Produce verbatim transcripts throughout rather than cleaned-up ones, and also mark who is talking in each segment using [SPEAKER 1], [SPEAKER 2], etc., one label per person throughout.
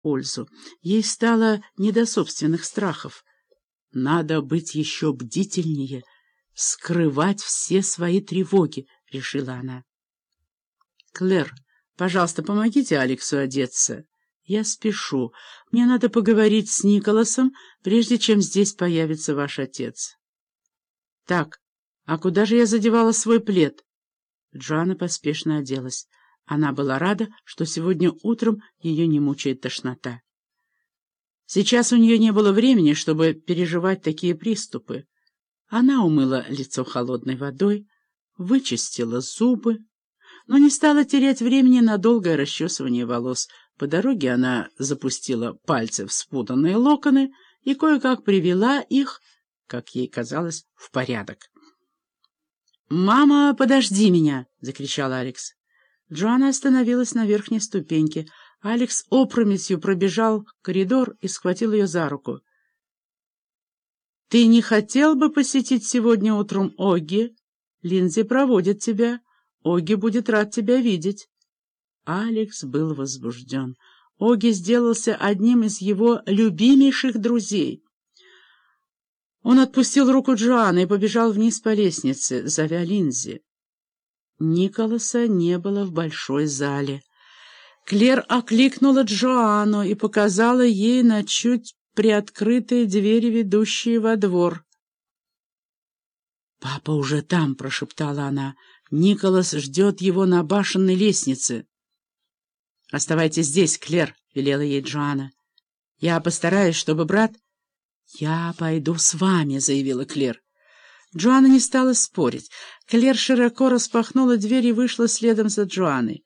[SPEAKER 1] пользу. Ей стало не до собственных страхов. Надо быть еще бдительнее, скрывать все свои тревоги, — решила она. — Клэр, пожалуйста, помогите Алексу одеться. Я спешу. Мне надо поговорить с Николасом, прежде чем здесь появится ваш отец. — Так, а куда же я задевала свой плед? Джоанна поспешно оделась. Она была рада, что сегодня утром ее не мучает тошнота. Сейчас у нее не было времени, чтобы переживать такие приступы. Она умыла лицо холодной водой, вычистила зубы, но не стала терять времени на долгое расчесывание волос. По дороге она запустила пальцы в спутанные локоны и кое-как привела их, как ей казалось, в порядок. «Мама, подожди меня!» — закричал Алекс. Джоанна остановилась на верхней ступеньке. Алекс опрометью пробежал коридор и схватил ее за руку. «Ты не хотел бы посетить сегодня утром Огги? Линдзи проводит тебя. Огги будет рад тебя видеть». Алекс был возбужден. Огги сделался одним из его любимейших друзей. Он отпустил руку Джоанны и побежал вниз по лестнице, зовя Линдзи. Николаса не было в большой зале. Клэр окликнула Джоанну и показала ей на чуть приоткрытые двери, ведущие во двор. «Папа уже там», — прошептала она. «Николас ждет его на башенной лестнице». «Оставайтесь здесь, Клэр», — велела ей Джоанна. «Я постараюсь, чтобы брат...» «Я пойду с вами», — заявила Клэр. Джоанна не стала спорить. Клэр широко распахнула дверь и вышла следом за Джоанной.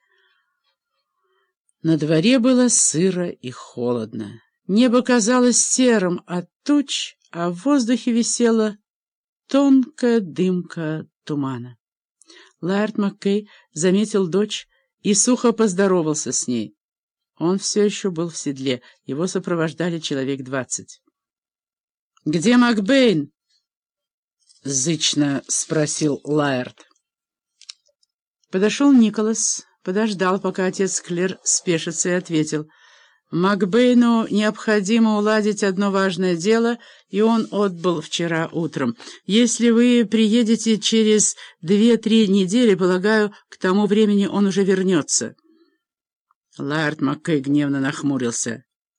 [SPEAKER 1] На дворе было сыро и холодно. Небо казалось серым от туч, а в воздухе висела тонкая дымка тумана. Лаэрт Маккей заметил дочь и сухо поздоровался с ней. Он все еще был в седле, его сопровождали человек двадцать. «Где Макбейн?» — зычно спросил Лаэрт. Подошел Николас, подождал, пока отец Клэр спешится, и ответил: «Макбейну необходимо уладить одно важное дело, и он отбыл вчера утром. Если вы приедете через две-три недели, полагаю, к тому времени он уже вернется». Лаэрт Маккей гневно нахмурился.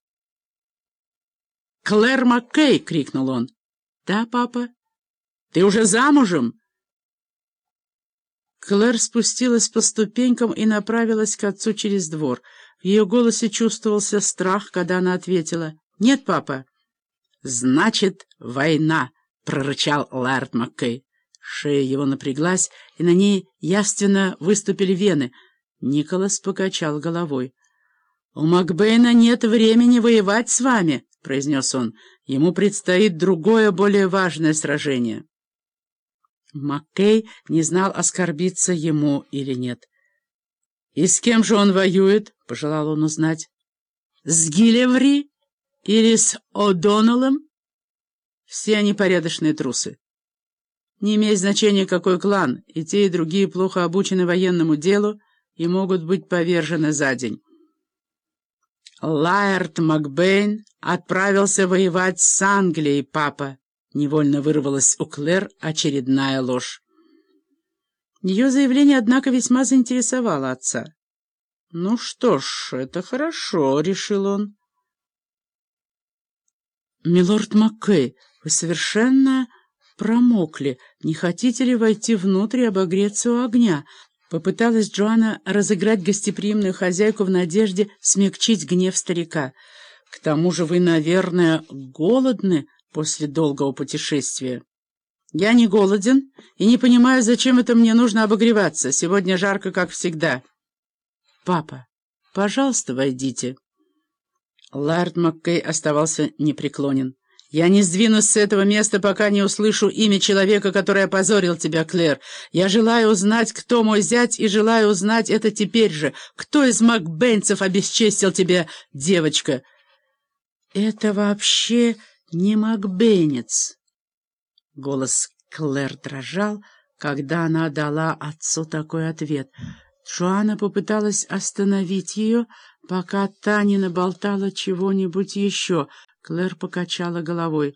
[SPEAKER 1] «Клэр Маккей!» — крикнул он. «Да, папа. Ты уже замужем?» Клэр спустилась по ступенькам и направилась к отцу через двор. В ее голосе чувствовался страх, когда она ответила: «Нет, папа». «Значит, война!» — прорычал Лаэрт Маккей. Шея его напряглась, и на ней явственно выступили вены. Николас покачал головой. «У Макбейна нет времени воевать с вами», — произнес он. «Ему предстоит другое, более важное сражение». Маккей не знал, оскорбиться ему или нет. «И с кем же он воюет?» — пожелал он узнать. «С Гиллеври или с О'Доннеллом? Все они порядочные трусы. Не имеет значения, какой клан, и те, и другие плохо обучены военному делу и могут быть повержены за день». «Лаэрт Макбейн отправился воевать с Англией, папа», — невольно вырвалась у Клэр очередная ложь. Ее заявление, однако, весьма заинтересовало отца. «Ну что ж, это хорошо», — решил он. «Милорд Маккей, вы совершенно промокли. Не хотите ли войти внутрь и обогреться у огня?» Попыталась Джоанна разыграть гостеприимную хозяйку в надежде смягчить гнев старика. «К тому же вы, наверное, голодны после долгого путешествия». «Я не голоден и не понимаю, зачем это мне нужно обогреваться. Сегодня жарко, как всегда». «Папа, пожалуйста, войдите». Лаэрт Маккей оставался непреклонен. «Я не сдвинусь с этого места, пока не услышу имя человека, который опозорил тебя, Клэр. Я желаю узнать, кто мой зять, и желаю узнать это теперь же. Кто из макбейнцев обесчестил тебя, девочка?» «Это вообще не макбейнец». Голос Клэр дрожал, когда она дала отцу такой ответ. Джоанна попыталась остановить ее, пока та не наболтала чего-нибудь еще. Клэр покачала головой.